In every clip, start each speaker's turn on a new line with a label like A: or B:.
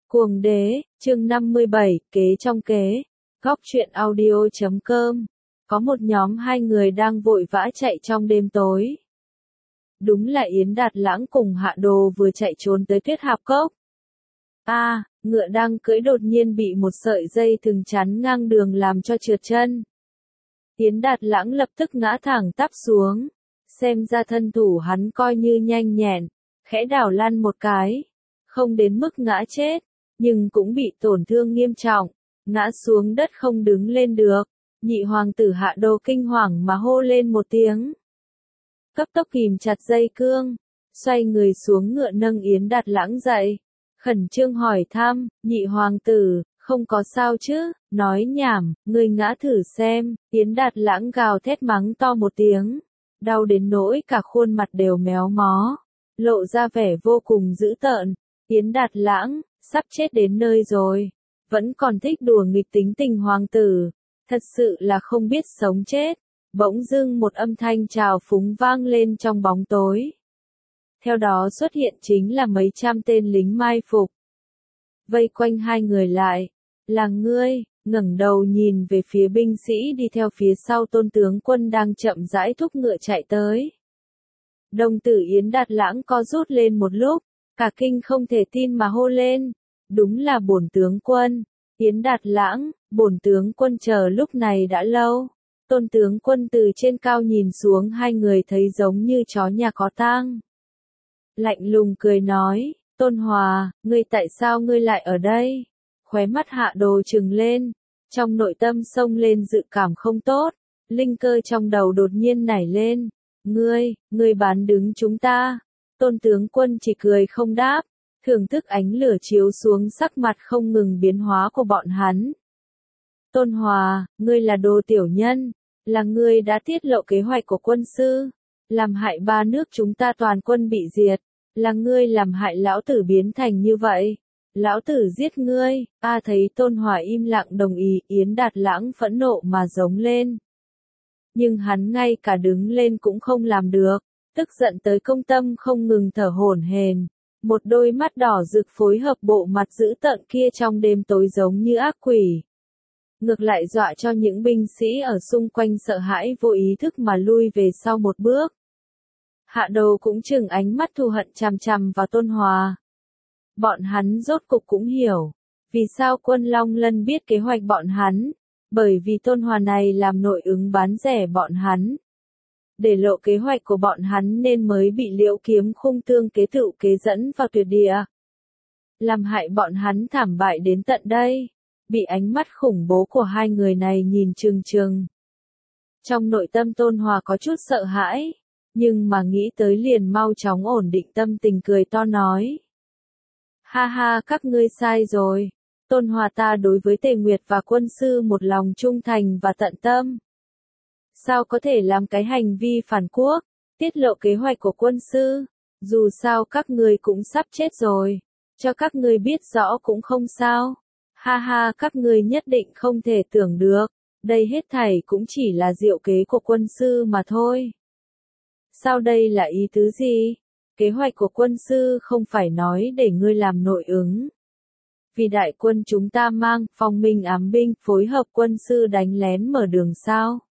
A: Cuồng đế, chương 57, kế trong kế. Góc truyện audio.com. Có một nhóm hai người đang vội vã chạy trong đêm tối. Đúng là Yến Đạt Lãng cùng Hạ Đồ vừa chạy trốn tới Tuyết Hạp Cốc. Ngựa đang cưỡi đột nhiên bị một sợi dây thừng chắn ngang đường làm cho trượt chân. Yến Đạt Lãng lập tức ngã thẳng tắp xuống. Xem ra thân thủ hắn coi như nhanh nhẹn, khẽ đảo lăn một cái. Không đến mức ngã chết, nhưng cũng bị tổn thương nghiêm trọng, ngã xuống đất không đứng lên được. Nhị hoàng tử Hạ Đồ kinh hoàng mà hô lên một tiếng. Cấp tốc kìm chặt dây cương, xoay người xuống ngựa nâng Yến Đạt Lãng dậy. Khẩn trương hỏi thăm, nhị hoàng tử, không có sao chứ, nói nhảm, ngươi ngã thử xem. Yến Đạt Lãng gào thét mắng to một tiếng, đau đến nỗi cả khuôn mặt đều méo mó, lộ ra vẻ vô cùng dữ tợn. Yến Đạt Lãng, sắp chết đến nơi rồi, vẫn còn thích đùa nghịch tính tình hoàng tử, thật sự là không biết sống chết. Bỗng dưng một âm thanh trào phúng vang lên trong bóng tối. Theo đó xuất hiện chính là mấy trăm tên lính mai phục. Vây quanh hai người lại, là ngươi, ngẩng đầu nhìn về phía binh sĩ đi theo phía sau Tôn tướng quân đang chậm rãi thúc ngựa chạy tới. Đồng tử Yến Đạt Lãng co rút lên một lúc, cả kinh không thể tin mà hô lên, đúng là bổn tướng quân. Yến Đạt Lãng, bổn tướng quân chờ lúc này đã lâu. Tôn tướng quân từ trên cao nhìn xuống hai người thấy giống như chó nhà có tang. Lạnh lùng cười nói, Tôn Hòa, ngươi tại sao ngươi lại ở đây? Khóe mắt Hạ Đồ trừng lên, trong nội tâm xông lên dự cảm không tốt, linh cơ trong đầu đột nhiên nảy lên. Ngươi bán đứng chúng ta. Tôn tướng quân chỉ cười không đáp, thưởng thức ánh lửa chiếu xuống sắc mặt không ngừng biến hóa của bọn hắn. Tôn Hòa, ngươi là đồ tiểu nhân, là ngươi đã tiết lộ kế hoạch của quân sư, làm hại ba nước chúng ta toàn quân bị diệt, là ngươi làm hại lão tử biến thành như vậy. Lão tử giết ngươi. Thấy Tôn Hòa im lặng đồng ý, Yến Đạt Lãng phẫn nộ mà giống lên. Nhưng hắn ngay cả đứng lên cũng không làm được, tức giận tới công tâm không ngừng thở hổn hển. Một đôi mắt đỏ rực phối hợp bộ mặt dữ tợn kia trong đêm tối giống như ác quỷ. Ngược lại dọa cho những binh sĩ ở xung quanh sợ hãi vô ý thức mà lui về sau một bước. Hạ Đồ cũng trừng ánh mắt thù hận chằm chằm vào Tôn Hòa. Bọn hắn rốt cục cũng hiểu, vì sao quân Long Lân biết kế hoạch bọn hắn, bởi vì Tôn Hòa này làm nội ứng bán rẻ bọn hắn. Để lộ kế hoạch của bọn hắn nên mới bị Liễu Kiếm Khung tương kế tựu kế dẫn vào tuyệt địa. Làm hại bọn hắn thảm bại đến tận đây, bị ánh mắt khủng bố của hai người này nhìn trừng trừng. Trong nội tâm Tôn Hòa có chút sợ hãi, nhưng mà nghĩ tới liền mau chóng ổn định tâm tình cười to nói. Ha ha, các ngươi sai rồi. Tôn Hòa ta đối với Tề Nguyệt và quân sư một lòng trung thành và tận tâm. Sao có thể làm cái hành vi phản quốc, tiết lộ kế hoạch của quân sư? Dù sao các ngươi cũng sắp chết rồi, cho các ngươi biết rõ cũng không sao. Ha ha, các ngươi nhất định không thể tưởng được, đây hết thảy cũng chỉ là diệu kế của quân sư mà thôi. Sao đây là ý tứ gì? Kế hoạch của quân sư không phải nói để ngươi làm nội ứng. Vì đại quân chúng ta mang phong minh ám binh phối hợp quân sư đánh lén mở đường sao?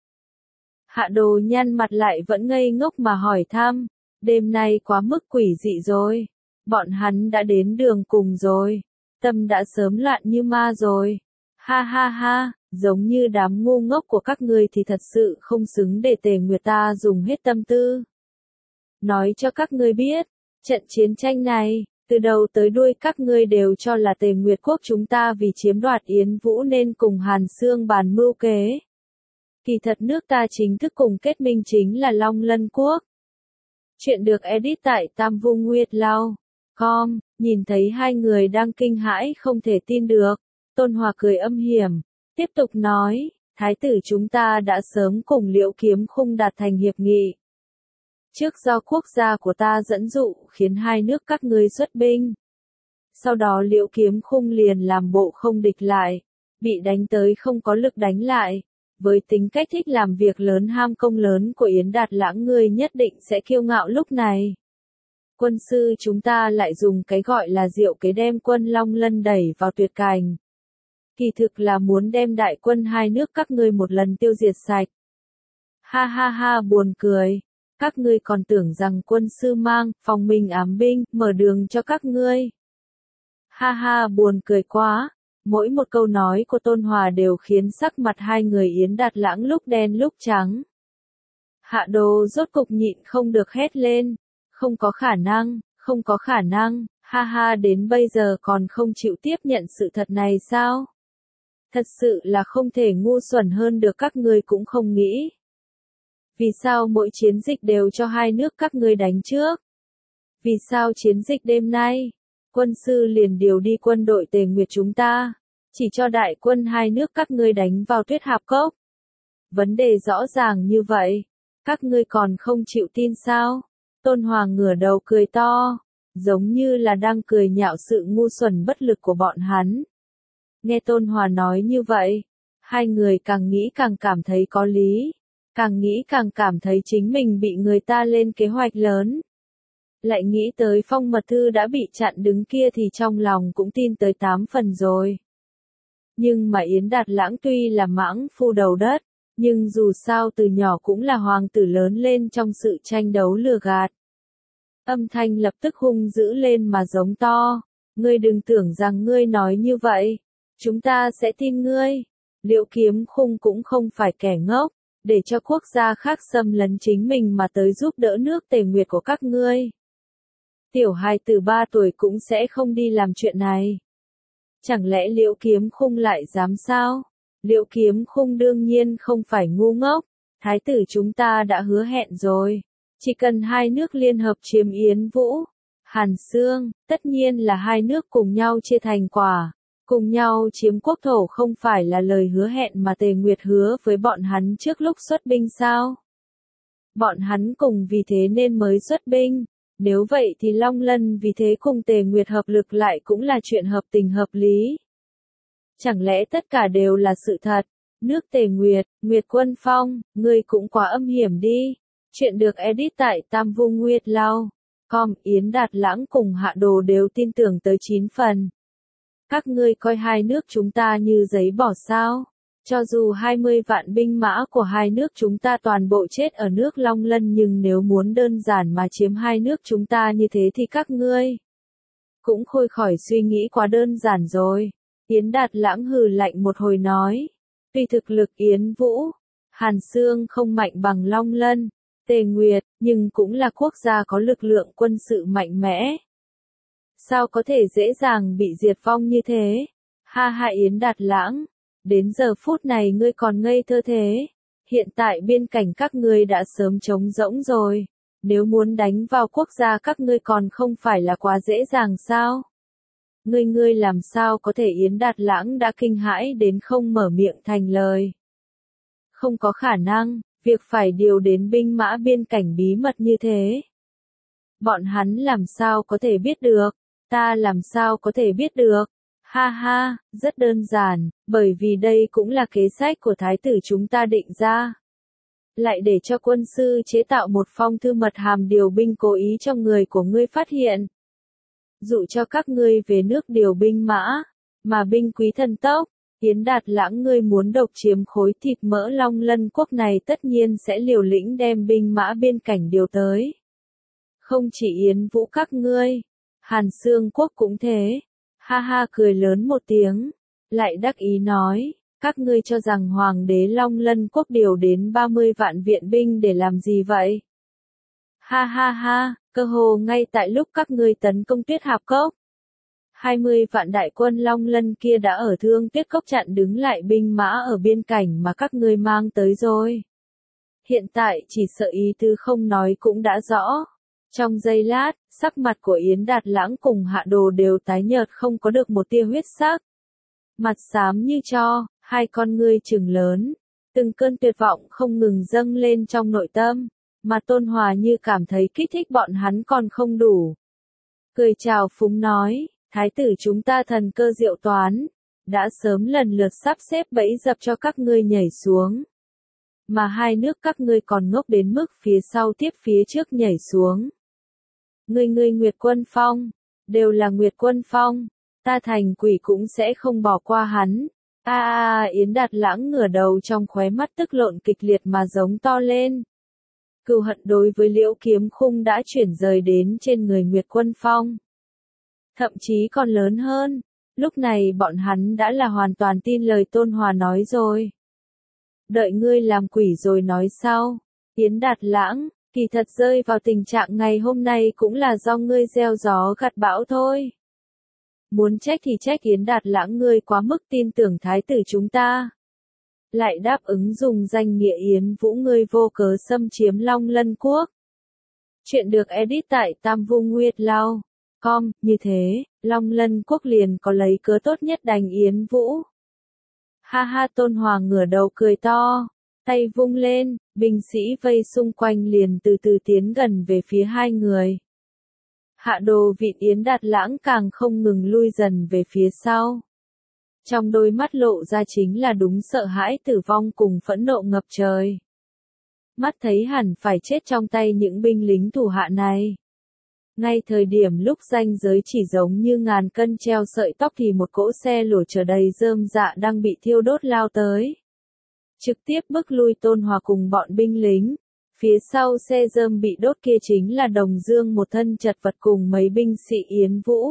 A: Hạ Đồ nhăn mặt lại vẫn ngây ngốc mà hỏi thăm, đêm nay quá mức quỷ dị rồi. Bọn hắn đã đến đường cùng rồi, tâm đã sớm loạn như ma rồi. Ha ha ha, giống như đám ngu ngốc của các ngươi thì thật sự không xứng để Tề Nguyệt ta dùng hết tâm tư. Nói cho các ngươi biết, trận chiến tranh này, từ đầu tới đuôi các ngươi đều cho là Tề Nguyệt quốc chúng ta vì chiếm đoạt Yến Vũ nên cùng Hàn Xương bàn mưu kế. Kỳ thật nước ta chính thức cùng kết minh chính là Long Lân quốc. Chuyện được edit tại Tam Vu Nguyệt Lao.com, nhìn thấy hai người đang kinh hãi không thể tin được, Tôn Hòa cười âm hiểm, tiếp tục nói, thái tử chúng ta đã sớm cùng Liễu Kiếm Khung đạt thành hiệp nghị. Trước do quốc gia của ta dẫn dụ khiến hai nước các ngươi xuất binh. Sau đó Liễu Kiếm Khung liền làm bộ không địch lại, bị đánh tới không có lực đánh lại. Với tính cách thích làm việc lớn ham công lớn của Yến Đạt Lãng ngươi nhất định sẽ kiêu ngạo lúc này. Quân sư chúng ta lại dùng cái gọi là diệu kế đem quân Long Lân đẩy vào tuyệt cảnh. Kỳ thực là muốn đem đại quân hai nước các ngươi một lần tiêu diệt sạch. Ha ha ha, buồn cười. Các ngươi còn tưởng rằng quân sư mang phòng mình ám binh, mở đường cho các ngươi. Ha ha, buồn cười quá. Mỗi một câu nói của Tôn Hòa đều khiến sắc mặt hai người Yến Đạt Lãng lúc đen lúc trắng. Hạ Đồ rốt cục nhịn không được hét lên. Không có khả năng, không có khả năng, ha ha, đến bây giờ còn không chịu tiếp nhận sự thật này sao? Thật sự là không thể ngu xuẩn hơn được, các ngươi cũng không nghĩ. Vì sao mỗi chiến dịch đều cho hai nước các ngươi đánh trước? Vì sao chiến dịch đêm nay, quân sư liền điều đi quân đội Tề Nguyệt chúng ta, chỉ cho đại quân hai nước các ngươi đánh vào Tuyết Hạp Cốc? Vấn đề rõ ràng như vậy, các ngươi còn không chịu tin sao? Tôn Hoàng ngửa đầu cười to, giống như là đang cười nhạo sự ngu xuẩn bất lực của bọn hắn. Nghe Tôn Hòa nói như vậy, hai người càng nghĩ càng cảm thấy có lý, càng nghĩ càng cảm thấy chính mình bị người ta lên kế hoạch lớn. Lại nghĩ tới phong mật thư đã bị chặn đứng kia thì trong lòng cũng tin tới 8 phần rồi. Nhưng mà Yến Đạt Lãng tuy là mãng phu đầu đất, nhưng dù sao từ nhỏ cũng là hoàng tử lớn lên trong sự tranh đấu lừa gạt. Âm thanh lập tức hung dữ lên mà giống to. Ngươi đừng tưởng rằng ngươi nói như vậy, chúng ta sẽ tin ngươi. Liễu Kiếm Khung cũng không phải kẻ ngốc, để cho quốc gia khác xâm lấn chính mình mà tới giúp đỡ nước Tề Nguyệt của các ngươi. Tiểu hài từ 3 tuổi cũng sẽ không đi làm chuyện này. Chẳng lẽ Liễu Kiếm Khung lại dám sao? Liễu Kiếm Khung đương nhiên không phải ngu ngốc, thái tử chúng ta đã hứa hẹn rồi. Chỉ cần hai nước liên hợp chiếm Yến Vũ, Hàn Xương, tất nhiên là hai nước cùng nhau chia thành quả, cùng nhau chiếm quốc thổ, không phải là lời hứa hẹn mà Tề Nguyệt hứa với bọn hắn trước lúc xuất binh sao? Bọn hắn cùng vì thế nên mới xuất binh, nếu vậy thì Long Lân vì thế cùng Tề Nguyệt hợp lực lại cũng là chuyện hợp tình hợp lý. Chẳng lẽ tất cả đều là sự thật? Nước Tề Nguyệt, Nguyệt Quân Phong, ngươi cũng quá âm hiểm đi. Chuyện được edit tại Tam Vu Nguyệt Lao. Yến Đạt Lãng cùng Hạ Đồ đều tin tưởng tới 9 phần. Các ngươi coi hai nước chúng ta như giấy bỏ sao? Cho dù 20 vạn binh mã của hai nước chúng ta toàn bộ chết ở nước Long Lân, nhưng nếu muốn đơn giản mà chiếm hai nước chúng ta như thế thì các ngươi cũng khôi khỏi suy nghĩ quá đơn giản rồi. Yến Đạt Lãng hừ lạnh một hồi nói. Tuy thực lực Yến Vũ, Hàn Xương không mạnh bằng Long Lân, Tề Nguyệt, nhưng cũng là quốc gia có lực lượng quân sự mạnh mẽ. Sao có thể dễ dàng bị diệt vong như thế? Ha ha, Yến Đạt Lãng, đến giờ phút này ngươi còn ngây thơ thế. Hiện tại biên cảnh các ngươi đã sớm trống rỗng rồi. Nếu muốn đánh vào quốc gia các ngươi còn không phải là quá dễ dàng sao? Ngươi làm sao có thể? Yến Đạt Lãng đã kinh hãi đến không mở miệng thành lời. Không có khả năng. Việc phải điều đến binh mã biên cảnh bí mật như thế. Bọn hắn làm sao có thể biết được? Ta làm sao có thể biết được? Ha ha, rất đơn giản, bởi vì đây cũng là kế sách của thái tử chúng ta định ra. Lại để cho quân sư chế tạo một phong thư mật hàm điều binh cố ý cho người của ngươi phát hiện. Dụ cho các ngươi về nước điều binh mã, mà binh quý thần tốc. Yến Đạt Lãng, ngươi muốn độc chiếm khối thịt mỡ Long Lân quốc này tất nhiên sẽ liều lĩnh đem binh mã biên cảnh điều tới. Không chỉ Yến Vũ các ngươi, Hàn Xương quốc cũng thế. Ha ha, cười lớn một tiếng, lại đắc ý nói, các ngươi cho rằng Hoàng đế Long Lân quốc điều đến 30 vạn viện binh để làm gì vậy? Ha ha ha, cơ hồ ngay tại lúc các ngươi tấn công Tuyết Hạp Cốc, 20 vạn đại quân Long Lân kia đã ở Thương Tuyết Cốc chặn đứng lại binh mã ở biên cảnh mà các ngươi mang tới rồi. Hiện tại chỉ sợ ý tứ không nói cũng đã rõ. Trong giây lát, sắc mặt của Yến Đạt Lãng cùng Hạ Đồ đều tái nhợt không có được một tia huyết sắc. Mặt xám như tro, hai con ngươi trừng lớn, từng cơn tuyệt vọng không ngừng dâng lên trong nội tâm, mà Tôn Hòa như cảm thấy kích thích bọn hắn còn không đủ. Cười chào phúng nói, thái tử chúng ta thần cơ diệu toán, đã sớm lần lượt sắp xếp bẫy dập cho các ngươi nhảy xuống. Mà hai nước các ngươi còn ngốc đến mức phía sau tiếp phía trước nhảy xuống. Ngươi Nguyệt Quân Phong, đều là Nguyệt Quân Phong, ta thành quỷ cũng sẽ không bỏ qua hắn. Yến Đạt Lãng ngửa đầu, trong khóe mắt tức lộn kịch liệt mà giống to lên. Cừu hận đối với Liễu Kiếm Khung đã chuyển rời đến trên người Nguyệt Quân Phong. Thậm chí còn lớn hơn, lúc này bọn hắn đã là hoàn toàn tin lời Tôn Hòa nói rồi. Đợi ngươi làm quỷ rồi nói sau. Yến Đạt Lãng, kỳ thật rơi vào tình trạng ngày hôm nay cũng là do ngươi gieo gió gặt bão thôi. Muốn trách thì trách Yến Đạt Lãng, ngươi quá mức tin tưởng thái tử chúng ta. Lại đáp ứng dùng danh nghĩa Yến Vũ, ngươi vô cớ xâm chiếm Long Lân Quốc. Chuyện được edit tại Tam Vu Nguyệt Lao. Com, như thế, Long Lân Quốc liền có lấy cớ tốt nhất đánh Yến Vũ. Ha ha, Tôn Hòa ngửa đầu cười to, tay vung lên, binh sĩ vây xung quanh liền từ từ tiến gần về phía hai người. Hạ Đồ vịn Yến Đạt Lãng càng không ngừng lui dần về phía sau. Trong đôi mắt lộ ra chính là đúng sợ hãi tử vong cùng phẫn nộ ngập trời. Mắt thấy hẳn phải chết trong tay những binh lính thủ hạ này. Ngay thời điểm lúc ranh giới chỉ giống như ngàn cân treo sợi tóc thì một cỗ xe lửa chở đầy rơm dạ đang bị thiêu đốt lao tới. Trực tiếp bức lui Tôn Hòa cùng bọn binh lính. Phía sau xe rơm bị đốt kia chính là Đồng Dương, một thân chật vật cùng mấy binh sĩ Yến Vũ.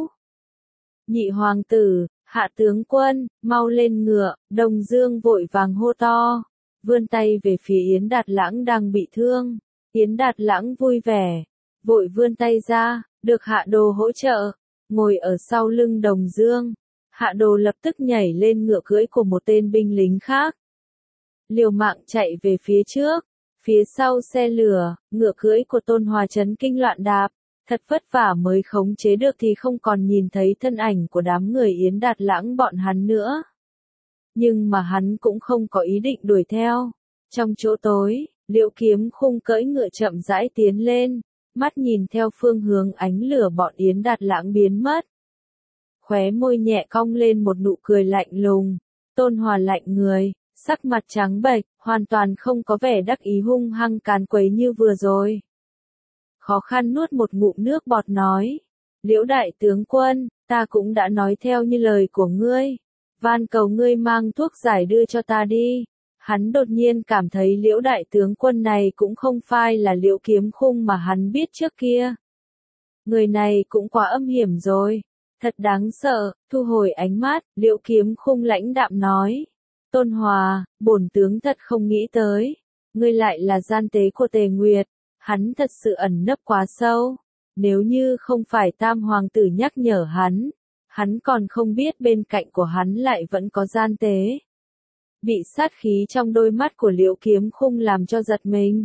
A: Nhị hoàng tử, Hạ tướng quân, mau lên ngựa, Đồng Dương vội vàng hô to, vươn tay về phía Yến Đạt Lãng đang bị thương. Yến Đạt Lãng vui vẻ, vội vươn tay ra, được Hạ Đồ hỗ trợ, ngồi ở sau lưng Đồng Dương. Hạ Đồ lập tức nhảy lên ngựa cưỡi của một tên binh lính khác. Liều mạng chạy về phía trước, phía sau xe lửa, ngựa cưỡi của Tôn Hòa chấn kinh loạn đạp. Thật vất vả mới khống chế được thì không còn nhìn thấy thân ảnh của đám người Yến Đạt Lãng bọn hắn nữa. Nhưng mà hắn cũng không có ý định đuổi theo. Trong chỗ tối, Liễu Kiếm Khung cưỡi ngựa chậm rãi tiến lên, mắt nhìn theo phương hướng ánh lửa bọn Yến Đạt Lãng biến mất. Khóe môi nhẹ cong lên một nụ cười lạnh lùng. Tôn Hòa lạnh người, sắc mặt trắng bệch, hoàn toàn không có vẻ đắc ý hung hăng càn quấy như vừa rồi. Khó khăn nuốt một ngụm nước bọt nói, Liễu đại tướng quân, ta cũng đã nói theo như lời của ngươi, van cầu ngươi mang thuốc giải đưa cho ta đi. Hắn đột nhiên cảm thấy Liễu đại tướng quân này cũng không phải là Liễu Kiếm Khung mà hắn biết trước kia. Người này cũng quá âm hiểm rồi, thật đáng sợ. Thu hồi ánh mắt, Liễu Kiếm Khung lãnh đạm nói, Tôn Hòa, bổn tướng thật không nghĩ tới, ngươi lại là gian tế của Tề Nguyệt. Hắn thật sự ẩn nấp quá sâu. Nếu như không phải Tam Hoàng tử nhắc nhở hắn còn không biết bên cạnh của hắn lại vẫn có gian tế. Bị sát khí trong đôi mắt của Liễu Kiếm Khung làm cho giật mình.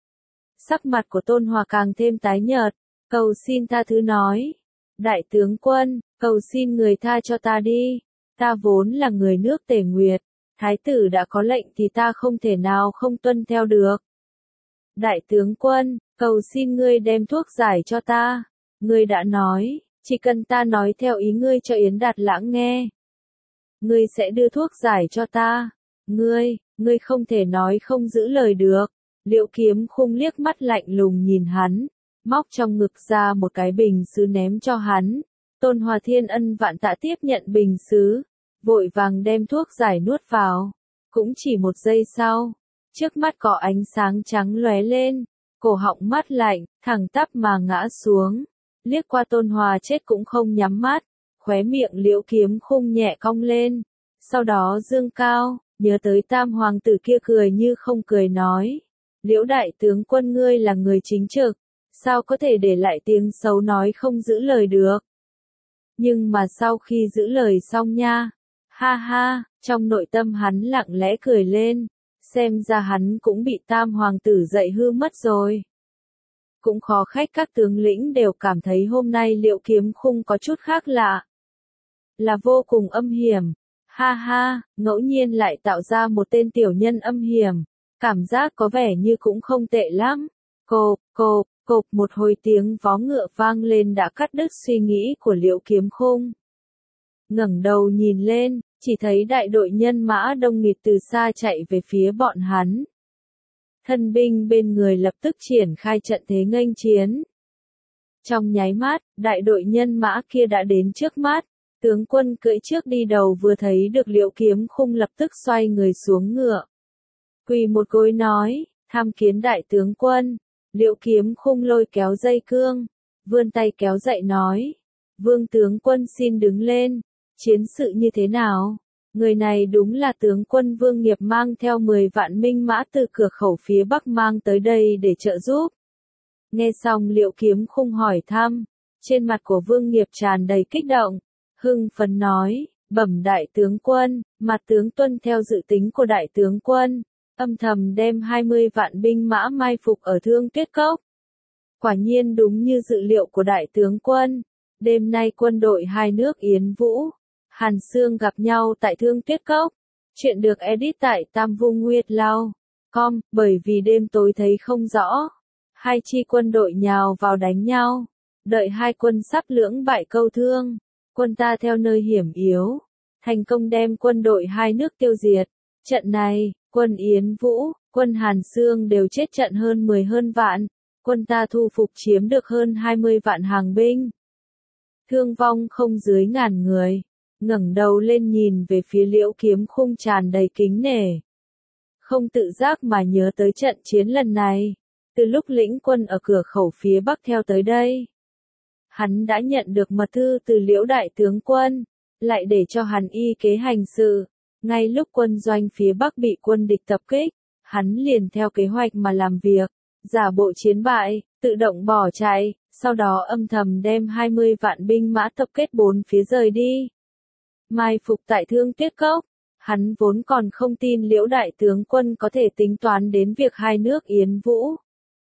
A: Sắc mặt của Tôn Hòa càng thêm tái nhợt, cầu xin tha thứ nói. Đại tướng quân, cầu xin người tha cho ta đi. Ta vốn là người nước Tề Nguyệt. Thái tử đã có lệnh thì ta không thể nào không tuân theo được. Đại tướng quân, cầu xin ngươi đem thuốc giải cho ta. Ngươi đã nói, chỉ cần ta nói theo ý ngươi cho Yến Đạt Lãng nghe. Ngươi sẽ đưa thuốc giải cho ta. Ngươi không thể nói không giữ lời được. Liễu Kiếm Khung liếc mắt lạnh lùng nhìn hắn, móc trong ngực ra một cái bình sứ ném cho hắn. Tôn Hòa thiên ân vạn tạ tiếp nhận bình sứ, vội vàng đem thuốc giải nuốt vào. Cũng chỉ một giây sau, trước mắt có ánh sáng trắng lóe lên, cổ họng mát lạnh, thẳng tắp mà ngã xuống. Liếc qua Tôn Hòa chết cũng không nhắm mắt, khóe miệng Liễu Kiếm Khung nhẹ cong lên. Sau đó dương cao, nhớ tới Tam Hoàng tử kia cười như không cười nói. Liễu đại tướng quân, ngươi là người chính trực, sao có thể để lại tiếng xấu nói không giữ lời được. Nhưng mà sau khi giữ lời xong nha, ha ha, trong nội tâm hắn lặng lẽ cười lên. Xem ra hắn cũng bị Tam Hoàng tử dạy hư mất rồi. Cũng khó trách các tướng lĩnh đều cảm thấy hôm nay Liễu Kiếm Khung có chút khác lạ. Là vô cùng âm hiểm. Ha ha, ngẫu nhiên lại tạo ra một tên tiểu nhân âm hiểm. Cảm giác có vẻ như cũng không tệ lắm. Cộp, một hồi tiếng vó ngựa vang lên đã cắt đứt suy nghĩ của Liễu Kiếm Khung. Ngẩng đầu nhìn lên, chỉ thấy đại đội nhân mã đông nghịt từ xa chạy về phía bọn hắn. Thân binh bên người lập tức triển khai trận thế nghênh chiến. Trong nháy mắt, đại đội nhân mã kia đã đến trước mắt. Tướng quân cưỡi trước đi đầu vừa thấy được Liễu Kiếm Khung lập tức xoay người xuống ngựa. Quỳ một gối nói, tham kiến đại tướng quân. Liễu Kiếm Khung lôi kéo dây cương, vươn tay kéo dậy nói. Vương tướng quân xin đứng lên, chiến sự như thế nào? Người này đúng là tướng quân Vương Nghiệp mang theo 10 vạn binh mã từ cửa khẩu phía Bắc mang tới đây để trợ giúp. Nghe xong Liễu Kiếm Khung hỏi thăm, trên mặt của Vương Nghiệp tràn đầy kích động, hưng phấn nói, bẩm đại tướng quân, mặt tướng tuân theo dự tính của đại tướng quân, âm thầm đem 20 vạn binh mã mai phục ở Thương Tuyết Cốc. Quả nhiên đúng như dự liệu của đại tướng quân, đêm nay quân đội hai nước Yến Vũ, Hàn Xương gặp nhau tại Thương Tuyết Cốc. Chuyện được edit tại Tam Vung Nguyệt Lao.com, bởi vì đêm tối thấy không rõ. Hai chi quân đội nhào vào đánh nhau. Đợi hai quân sắp lưỡng bại câu thương, quân ta theo nơi hiểm yếu, thành công đem quân đội hai nước tiêu diệt. Trận này, quân Yến Vũ, quân Hàn Xương đều chết trận hơn 10 vạn, quân ta thu phục chiếm được hơn 20 vạn hàng binh. Thương vong không dưới 1000 người, ngẩng đầu lên nhìn về phía Liễu Kiếm Khung tràn đầy kính nể. Không tự giác mà nhớ tới trận chiến lần này, từ lúc lĩnh quân ở cửa khẩu phía Bắc theo tới đây. Hắn đã nhận được mật thư từ Liễu đại tướng quân, lại để cho hắn y kế hành sự. Ngay lúc quân doanh phía Bắc bị quân địch tập kích, hắn liền theo kế hoạch mà làm việc, giả bộ chiến bại, tự động bỏ chạy, sau đó âm thầm đem 20 vạn binh mã tập kết bốn phía rời đi. Mai phục tại Thương Tuyết Cốc, hắn vốn còn không tin Liễu đại tướng quân có thể tính toán đến việc hai nước Yến Vũ,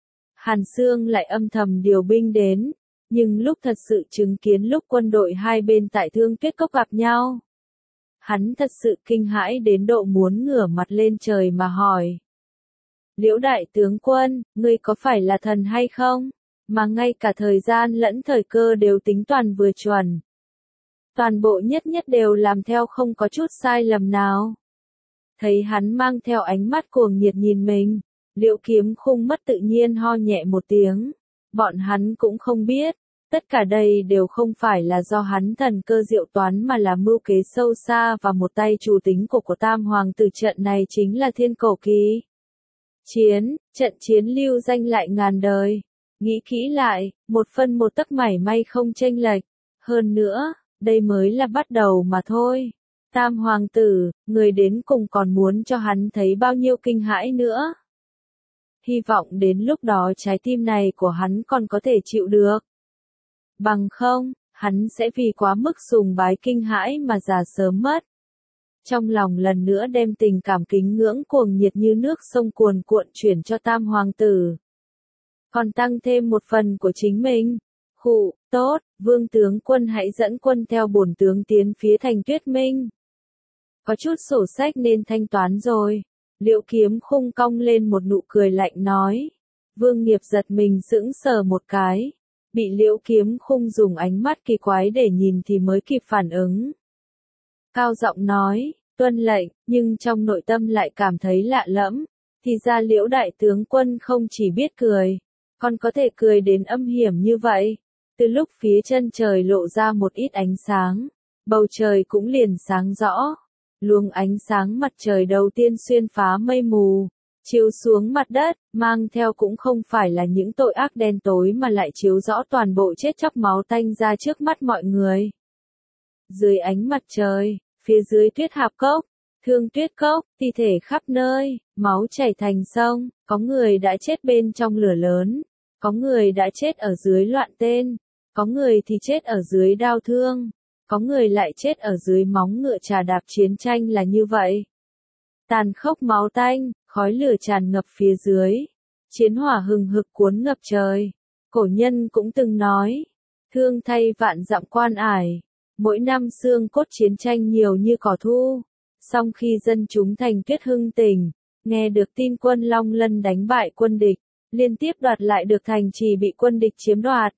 A: Hàn Xương lại âm thầm điều binh đến, nhưng lúc thật sự chứng kiến lúc quân đội hai bên tại Thương Tuyết Cốc gặp nhau, hắn thật sự kinh hãi đến độ muốn ngửa mặt lên trời mà hỏi. Liễu đại tướng quân, ngươi có phải là thần hay không? Mà ngay cả thời gian lẫn thời cơ đều tính toàn vừa chuẩn. Toàn bộ nhất đều làm theo không có chút sai lầm nào. Thấy hắn mang theo ánh mắt cuồng nhiệt nhìn mình, Liễu Kiếm Khung mất tự nhiên ho nhẹ một tiếng. Bọn hắn cũng không biết, tất cả đây đều không phải là do hắn thần cơ diệu toán mà là mưu kế sâu xa và một tay chủ tính của Tam Hoàng tử. Trận này chính là Thiên Cổ Kỳ trận chiến lưu danh lại ngàn đời. Nghĩ kỹ lại, một phân một tấc mảy may không chênh lệch. Hơn nữa, đây mới là bắt đầu mà thôi. Tam Hoàng tử, người đến cùng còn muốn cho hắn thấy bao nhiêu kinh hãi nữa. Hy vọng đến lúc đó trái tim này của hắn còn có thể chịu được. Bằng không, hắn sẽ vì quá mức sùng bái kinh hãi mà già sớm mất. Trong lòng lần nữa đem tình cảm kính ngưỡng cuồng nhiệt như nước sông cuồn cuộn chuyển cho Tam Hoàng tử. Còn tăng thêm một phần của chính mình. Tốt, Vương tướng quân hãy dẫn quân theo bổn tướng tiến phía thành Tuyết Minh. Có chút sổ sách nên thanh toán rồi. Liễu Kiếm Khung cong lên một nụ cười lạnh nói. Vương Nghiệp giật mình sững sờ một cái. Bị Liễu Kiếm Khung dùng ánh mắt kỳ quái để nhìn thì mới kịp phản ứng. Cao giọng nói, tuân lệnh, nhưng trong nội tâm lại cảm thấy lạ lẫm. Thì ra Liễu đại tướng quân không chỉ biết cười, còn có thể cười đến âm hiểm như vậy. Từ lúc phía chân trời lộ ra một ít ánh sáng, bầu trời cũng liền sáng rõ. Luồng ánh sáng mặt trời đầu tiên xuyên phá mây mù, chiếu xuống mặt đất, mang theo cũng không phải là những tội ác đen tối mà lại chiếu rõ toàn bộ chết chóc máu tanh ra trước mắt mọi người. Dưới ánh mặt trời, phía dưới Tuyết Hạp Cốc, Thương Tuyết Cốc, thi thể khắp nơi, máu chảy thành sông, có người đã chết bên trong lửa lớn, có người đã chết ở dưới loạn tên, có người thì chết ở dưới đao thương, có người lại chết ở dưới móng ngựa chà đạp. Chiến tranh là như vậy. Tàn khốc máu tanh, khói lửa tràn ngập phía dưới, chiến hỏa hừng hực cuốn ngập trời. Cổ nhân cũng từng nói, thương thay vạn dặm quan ải, mỗi năm xương cốt chiến tranh nhiều như cỏ thu. Song khi dân chúng thành Tuyết Hưng tỉnh, nghe được tin quân Long Lân đánh bại quân địch, liên tiếp đoạt lại được thành trì bị quân địch chiếm đoạt,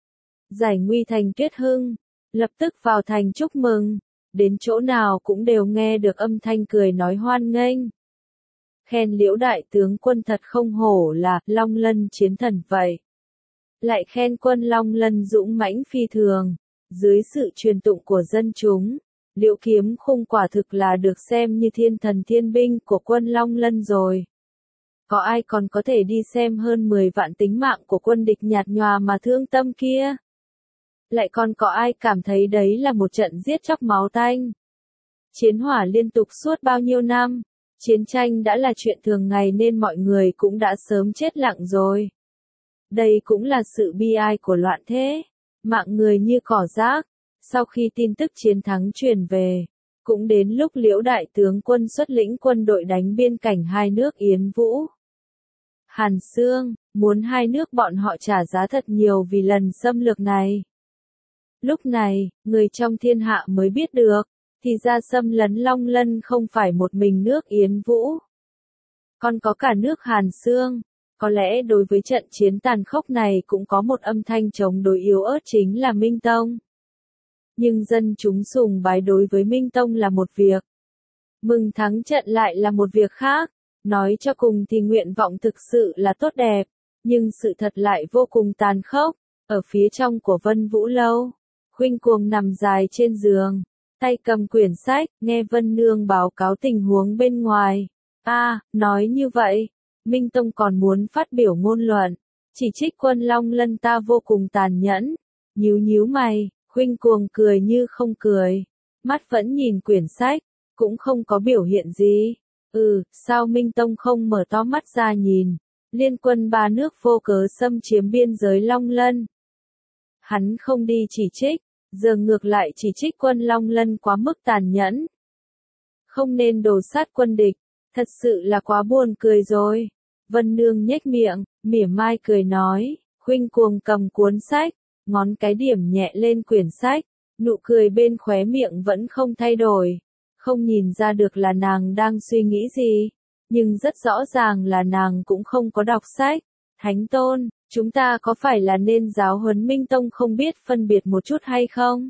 A: giải nguy thành Tuyết Hưng, lập tức vào thành chúc mừng, đến chỗ nào cũng đều nghe được âm thanh cười nói hoan nghênh. Khen Liễu đại tướng quân thật không hổ là Long Lân chiến thần vậy. lại khen Quân Long Lân dũng mãnh phi thường. Dưới sự truyền tụng của dân chúng, Liễu Kiếm Khung quả thực là được xem như thiên thần thiên binh của Quân Long Lân rồi. Có ai còn có thể đi xem hơn 10 vạn tính mạng của quân địch nhạt nhòa mà thương tâm kia? Lại còn có ai cảm thấy đấy là một trận giết chóc máu tanh? Chiến hỏa liên tục suốt bao nhiêu năm, chiến tranh đã là chuyện thường ngày nên mọi người cũng đã sớm chết lặng rồi. Đây cũng là sự bi ai của loạn thế, mạng người như cỏ rác. Sau khi tin tức chiến thắng truyền về, cũng đến lúc Liễu đại tướng quân xuất lĩnh quân đội đánh biên cảnh hai nước Yến Vũ, Hàn Xương, muốn hai nước bọn họ trả giá thật nhiều vì lần xâm lược này. Lúc này, người trong thiên hạ mới biết được, thì ra xâm lấn Long Lân không phải một mình nước Yến Vũ, còn có cả nước Hàn Xương. Có lẽ đối với trận chiến tàn khốc này cũng có một âm thanh chống đối yếu ớt chính là Minh Tông. Nhưng dân chúng sùng bái đối với Minh Tông là một việc, mừng thắng trận lại là một việc khác. Nói cho cùng thì nguyện vọng thực sự là tốt đẹp, nhưng sự thật lại vô cùng tàn khốc. Ở phía trong của Vân Vũ Lâu, Khuynh Cuồng nằm dài trên giường, tay cầm quyển sách, nghe Vân Nương báo cáo tình huống bên ngoài. Nói như vậy, Minh Tông còn muốn phát biểu ngôn luận, chỉ trích Quân Long Lân ta vô cùng tàn nhẫn. Nhíu mày, Khuynh Cuồng cười như không cười, mắt vẫn nhìn quyển sách, cũng không có biểu hiện gì. Sao Minh Tông không mở to mắt ra nhìn, liên quân ba nước vô cớ xâm chiếm biên giới Long Lân. Hắn không đi chỉ trích, giờ ngược lại chỉ trích Quân Long Lân quá mức tàn nhẫn. Không nên đổ sát quân địch, thật sự là quá buồn cười rồi. Vân Nương nhếch miệng, mỉa mai cười nói. Khuynh Cuồng cầm cuốn sách, ngón cái điểm nhẹ lên quyển sách, nụ cười bên khóe miệng vẫn không thay đổi. Không nhìn ra được là nàng đang suy nghĩ gì, nhưng rất rõ ràng là nàng cũng không có đọc sách. Thánh Tôn, chúng ta có phải là nên giáo huấn Minh Tông không biết phân biệt một chút hay không?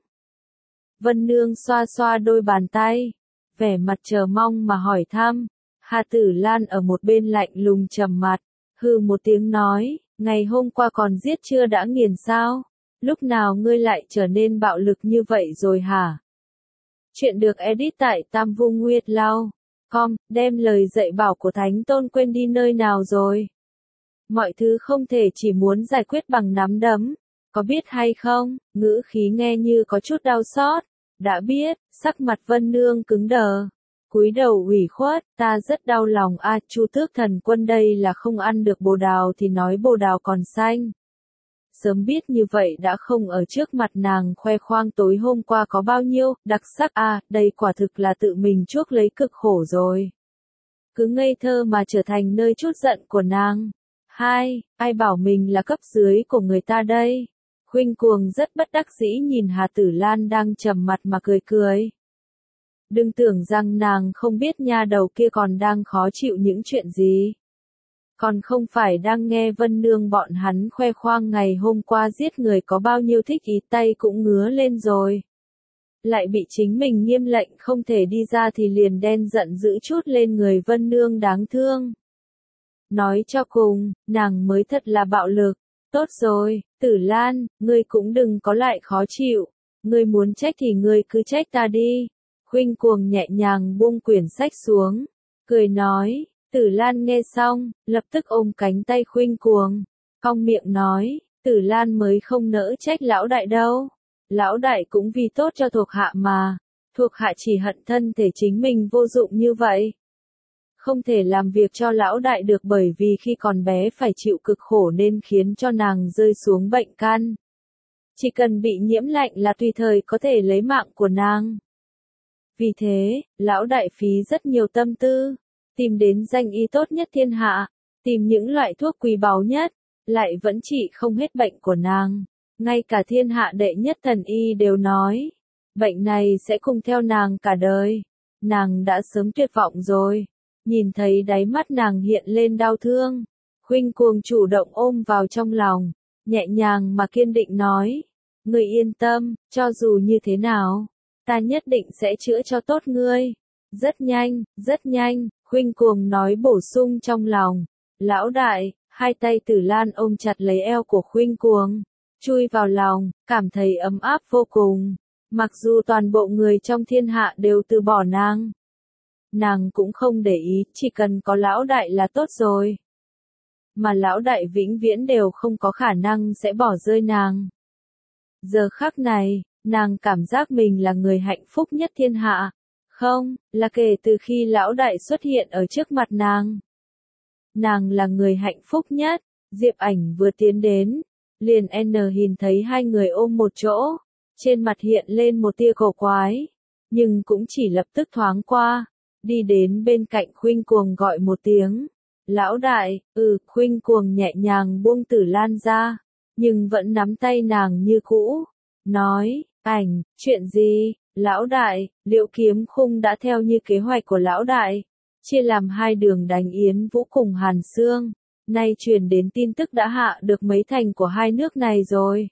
A: Vân Nương xoa xoa đôi bàn tay, vẻ mặt chờ mong mà hỏi thăm. Hà Tử Lan ở một bên lạnh lùng trầm mặt, hừ một tiếng nói, ngày hôm qua còn giết chưa đã nghiền sao? Lúc nào ngươi lại trở nên bạo lực như vậy rồi hả? Chuyện được edit tại Tam Vu Nguyệt Lao com, đem lời dạy bảo của Thánh Tôn quên đi nơi nào rồi? Mọi thứ không thể chỉ muốn giải quyết bằng nắm đấm, có biết hay không? Ngữ khí nghe như có chút đau xót. Đã biết, sắc mặt Vân Nương cứng đờ, cúi đầu ủy khuất, ta rất đau lòng Chu Tước Thần Quân đây là không ăn được bồ đào thì nói bồ đào còn xanh. Sớm biết như vậy đã không ở trước mặt nàng khoe khoang tối hôm qua có bao nhiêu đặc sắc đây quả thực là tự mình chuốc lấy cực khổ rồi. Cứ ngây thơ mà trở thành nơi trút giận của nàng. Ai bảo mình là cấp dưới của người ta đây? Khuynh Cuồng rất bất đắc dĩ nhìn Hà Tử Lan đang trầm mặt mà cười. Đừng tưởng rằng nàng không biết nha đầu kia còn đang khó chịu những chuyện gì. Còn không phải đang nghe Vân Nương bọn hắn khoe khoang ngày hôm qua giết người có bao nhiêu thích ý, tay cũng ngứa lên rồi. Lại bị chính mình nghiêm lệnh không thể đi ra thì liền đen giận dữ chút lên người Vân Nương đáng thương. Nói cho cùng, nàng mới thật là bạo lực. Tốt rồi, Tử Lan, ngươi cũng đừng có lại khó chịu. Ngươi muốn trách thì ngươi cứ trách ta đi. Khuynh Cuồng nhẹ nhàng buông quyển sách xuống, cười nói. Tử Lan nghe xong, lập tức ôm cánh tay Khuynh Cuồng, cong miệng nói, Tử Lan mới không nỡ trách lão đại đâu. Lão đại cũng vì tốt cho thuộc hạ mà. Thuộc hạ chỉ hận thân thể chính mình vô dụng như vậy. Không thể làm việc cho lão đại được bởi vì khi còn bé phải chịu cực khổ nên khiến cho nàng rơi xuống bệnh căn. Chỉ cần bị nhiễm lạnh là tùy thời có thể lấy mạng của nàng. Vì thế, lão đại phí rất nhiều tâm tư, tìm đến danh y tốt nhất thiên hạ, tìm những loại thuốc quý báu nhất, lại vẫn trị không hết bệnh của nàng. Ngay cả thiên hạ đệ nhất thần y đều nói, bệnh này sẽ cùng theo nàng cả đời. Nàng đã sớm tuyệt vọng rồi. Nhìn thấy đáy mắt nàng hiện lên đau thương, Khuynh Cuồng chủ động ôm vào trong lòng, nhẹ nhàng mà kiên định nói, ngươi yên tâm, cho dù như thế nào, ta nhất định sẽ chữa cho tốt ngươi. Rất nhanh, Khuynh Cuồng nói bổ sung trong lòng, lão đại, Hai tay Tử Lan ôm chặt lấy eo của Khuynh Cuồng, chui vào lòng, cảm thấy ấm áp vô cùng. Mặc dù toàn bộ người trong thiên hạ đều từ bỏ nàng cũng không để ý, chỉ cần có lão đại là tốt rồi. Mà lão đại vĩnh viễn đều không có khả năng sẽ bỏ rơi nàng. Giờ khắc này, nàng cảm giác mình là người hạnh phúc nhất thiên hạ. Không, là kể từ khi lão đại xuất hiện ở trước mặt nàng. Nàng là người hạnh phúc nhất. Diệp Ảnh vừa tiến đến, liền nhìn thấy hai người ôm một chỗ. Trên mặt hiện lên một tia cổ quái, nhưng cũng chỉ lập tức thoáng qua. Đi đến bên cạnh Khuynh Cuồng gọi một tiếng. Lão đại, Khuynh Cuồng nhẹ nhàng buông Tử Lan ra, nhưng vẫn nắm tay nàng như cũ. Nói, Ảnh, chuyện gì? Lão đại, Liễu Kiếm Khung đã theo như kế hoạch của lão đại, chia làm hai đường đánh Yến Vũ cùng Hàn Xương. Nay truyền đến tin tức đã hạ được mấy thành của hai nước này rồi.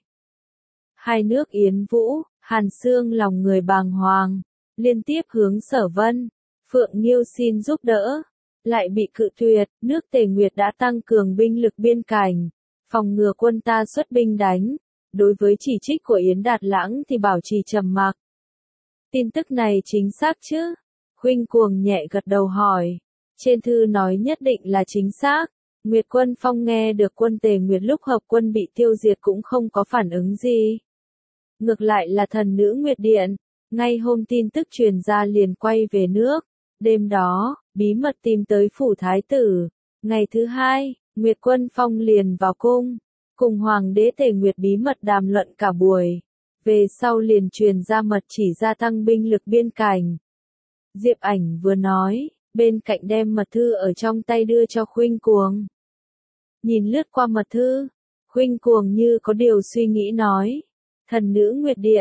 A: Hai nước Yến Vũ, Hàn Xương lòng người bàng hoàng, liên tiếp hướng Sở Vân, Phượng Nghiêu xin giúp đỡ, lại bị cự tuyệt. Nước Tề Nguyệt đã tăng cường binh lực biên cảnh, phòng ngừa quân ta xuất binh đánh. Đối với chỉ trích của Yến Đạt Lãng thì bảo trì trầm mặc. Tin tức này chính xác chứ? Khuynh Cuồng nhẹ gật đầu hỏi. Trên thư nói nhất định là chính xác. Nguyệt Quân Phong nghe được quân Tề Nguyệt lúc hợp quân bị tiêu diệt cũng không có phản ứng gì. Ngược lại là thần nữ Nguyệt Điện, ngay hôm tin tức truyền ra liền quay về nước. Đêm đó, bí mật tìm tới phủ thái tử. Ngày thứ hai, Nguyệt Quân Phong liền vào cung, cùng Hoàng đế Tề Nguyệt bí mật đàm luận cả buổi. Về sau liền truyền ra mật chỉ gia tăng binh lực biên cảnh. Diệp Ảnh vừa nói, bên cạnh đem mật thư ở trong tay đưa cho Khuynh Cuồng. Nhìn lướt qua mật thư, Khuynh Cuồng như có điều suy nghĩ nói. Thần nữ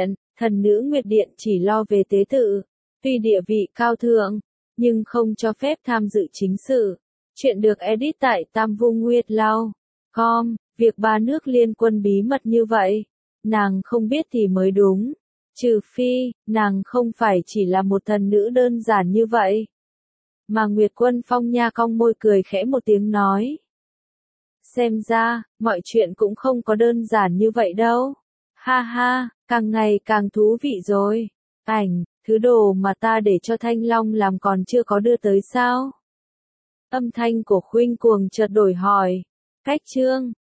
A: Nguyệt Điện chỉ lo về tế tự, tuy địa vị cao thượng, nhưng không cho phép tham dự chính sự. Chuyện được edit tại Tam Vu Nguyệt Lao.com, việc ba nước liên quân bí mật như vậy, nàng không biết thì mới đúng. Trừ phi, nàng không phải chỉ là một thần nữ đơn giản như vậy. Mà Nguyệt Quân Phong nha cong môi cười khẽ một tiếng nói. Xem ra, mọi chuyện cũng không có đơn giản như vậy đâu. Ha ha, càng ngày càng thú vị rồi. Ảnh, thứ đồ mà ta để cho Thanh Long làm còn chưa có đưa tới sao? Âm thanh của Khuynh Cuồng chợt đổi hỏi. Cách chương